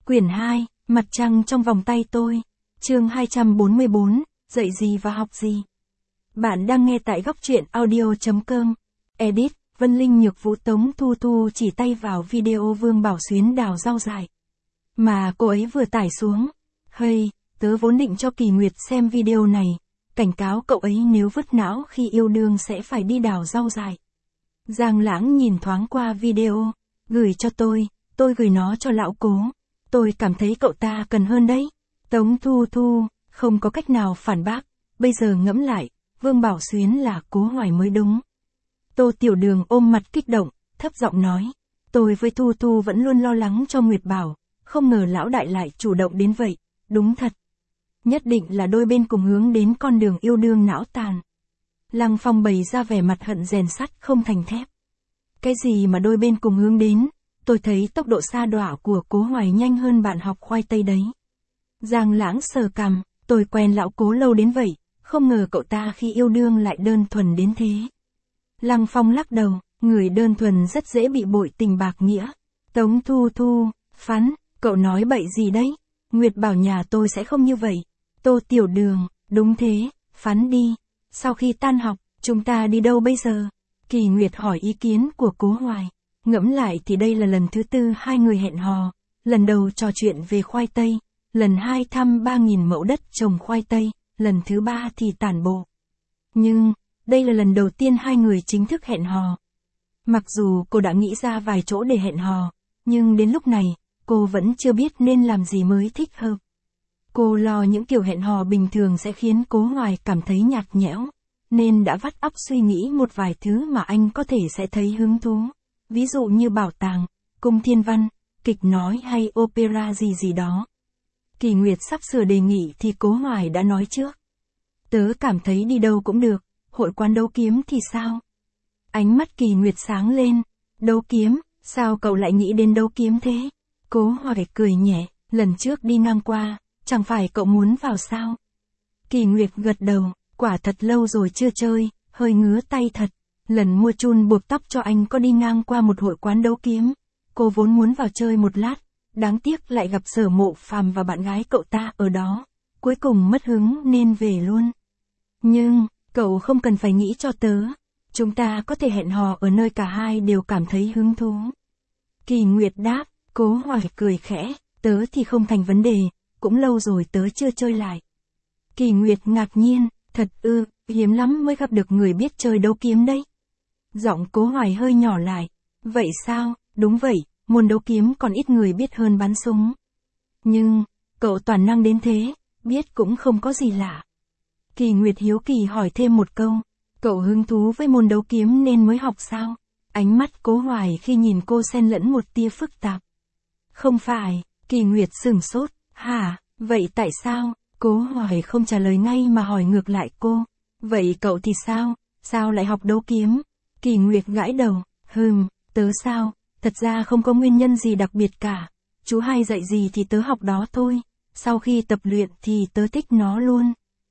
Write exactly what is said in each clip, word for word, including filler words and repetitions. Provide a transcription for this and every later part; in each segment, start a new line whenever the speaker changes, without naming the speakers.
Quyển hai, Mặt trăng trong vòng tay tôi. Chương hai trăm bốn mươi bốn, dạy gì và học gì. Bạn đang nghe tại góc truyện audio chấm com. Edit, Vân Linh Nhược Vũ Tống Thu Thu chỉ tay vào video Vương Bảo Xuyến đào rau dại mà cô ấy vừa tải xuống. Hey, tớ vốn định cho Kỳ Nguyệt xem video này, cảnh cáo cậu ấy nếu vứt não khi yêu đương sẽ phải đi đào rau dại. Giang Lãng nhìn thoáng qua video, gửi cho tôi, tôi gửi nó cho lão Cố. Tôi cảm thấy cậu ta cần hơn đấy. Tống Thu Thu, không có cách nào phản bác, bây giờ ngẫm lại, Vương Bảo Xuyến là Cố Hoài mới đúng. Tô Tiểu Đường ôm mặt kích động, thấp giọng nói, tôi với Thu Thu vẫn luôn lo lắng cho Nguyệt Bảo, không ngờ lão đại lại chủ động đến vậy, đúng thật. Nhất định là đôi bên cùng hướng đến con đường yêu đương não tàn. Lăng Phong bày ra vẻ mặt hận rèn sắt không thành thép. Cái gì mà đôi bên cùng hướng đến, tôi thấy tốc độ sa đọa của Cố Hoài nhanh hơn bạn học khoai tây đấy. Giang Lãng sờ cằm, tôi quen lão Cố lâu đến vậy, không ngờ cậu ta khi yêu đương lại đơn thuần đến thế. Lăng Phong lắc đầu, người đơn thuần rất dễ bị bội tình bạc nghĩa. Tống Thu Thu, phán, cậu nói bậy gì đấy? Nguyệt Bảo nhà tôi sẽ không như vậy. Tô Tiểu Đường, đúng thế, phán đi. Sau khi tan học, chúng ta đi đâu bây giờ? Kỳ Nguyệt hỏi ý kiến của Cố Hoài. Ngẫm lại thì đây là lần thứ tư hai người hẹn hò, lần đầu trò chuyện về khoai tây, lần hai thăm ba nghìn mẫu đất trồng khoai tây, lần thứ ba thì tản bộ. Nhưng, đây là lần đầu tiên hai người chính thức hẹn hò. Mặc dù cô đã nghĩ ra vài chỗ để hẹn hò, nhưng đến lúc này, cô vẫn chưa biết nên làm gì mới thích hợp. Cô lo những kiểu hẹn hò bình thường sẽ khiến Cố Hoài cảm thấy nhạt nhẽo, nên đã vắt óc suy nghĩ một vài thứ mà anh có thể sẽ thấy hứng thú. Ví dụ như bảo tàng, cung thiên văn, kịch nói hay opera gì gì đó. Kỳ Nguyệt sắp sửa đề nghị thì Cố Hoài đã nói trước. Tớ cảm thấy đi đâu cũng được, hội quán đấu kiếm thì sao? Ánh mắt Kỳ Nguyệt sáng lên. Đấu kiếm, sao cậu lại nghĩ đến đấu kiếm thế? Cố Hoài cười nhẹ, lần trước đi ngang qua, chẳng phải cậu muốn vào sao? Kỳ Nguyệt gật đầu, quả thật lâu rồi chưa chơi, hơi ngứa tay thật. Lần mua chun buộc tóc cho anh có đi ngang qua một hội quán đấu kiếm. Cô vốn muốn vào chơi một lát, đáng tiếc lại gặp Sở Mộ Phàm và bạn gái cậu ta ở đó. Cuối cùng mất hứng nên về luôn. Nhưng, cậu không cần phải nghĩ cho tớ. Chúng ta có thể hẹn hò ở nơi cả hai đều cảm thấy hứng thú. Kỳ Nguyệt đáp, Cố Hoài cười khẽ, tớ thì không thành vấn đề, cũng lâu rồi tớ chưa chơi lại. Kỳ Nguyệt ngạc nhiên, thật ư, hiếm lắm mới gặp được người biết chơi đấu kiếm đấy. Giọng Cố Hoài hơi nhỏ lại, vậy sao, đúng vậy, môn đấu kiếm còn ít người biết hơn bắn súng. Nhưng, cậu toàn năng đến thế, biết cũng không có gì lạ. Kỳ Nguyệt hiếu kỳ hỏi thêm một câu, cậu hứng thú với môn đấu kiếm nên mới học sao? Ánh mắt Cố Hoài khi nhìn cô xen lẫn một tia phức tạp. Không phải, Kỳ Nguyệt sửng sốt, hả, vậy tại sao? Cố Hoài không trả lời ngay mà hỏi ngược lại cô, vậy cậu thì sao, sao lại học đấu kiếm? Kỳ Nguyệt gãi đầu, hừm, tớ sao, thật ra không có nguyên nhân gì đặc biệt cả, chú hay dạy gì thì tớ học đó thôi, sau khi tập luyện thì tớ thích nó luôn.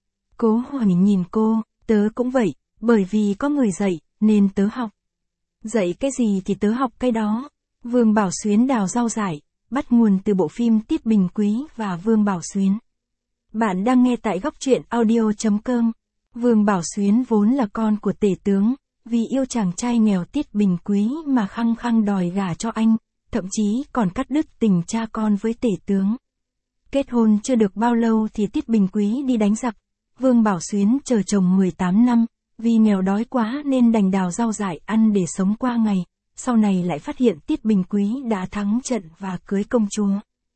Cố Hoài nhìn cô, tớ cũng vậy, bởi vì có người dạy, nên tớ học. Dạy cái gì thì tớ học cái đó. Vương Bảo Xuyến đào rau dại, bắt nguồn từ bộ phim Tiết Bình Quý và Vương Bảo Xuyến. Bạn đang nghe tại góc truyện audio chấm com. Vương Bảo Xuyến vốn là con của tể tướng, vì yêu chàng trai nghèo Tiết Bình Quý mà khăng khăng đòi gả cho anh, thậm chí còn cắt đứt tình cha con với tể tướng. Kết hôn chưa được bao lâu thì Tiết Bình Quý đi đánh giặc, Vương Bảo Xuyến chờ chồng mười tám năm, vì nghèo đói quá nên đành đào rau dại ăn để sống qua ngày, sau này lại phát hiện Tiết Bình Quý đã thắng trận và cưới công chúa.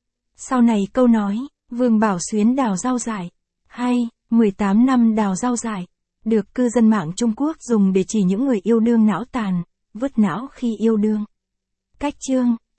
Sau này câu nói, Vương Bảo Xuyến đào rau dại, hay, mười tám năm đào rau dại, được cư dân mạng Trung Quốc dùng để chỉ những người yêu đương não tàn, vứt não khi yêu đương. Cách chương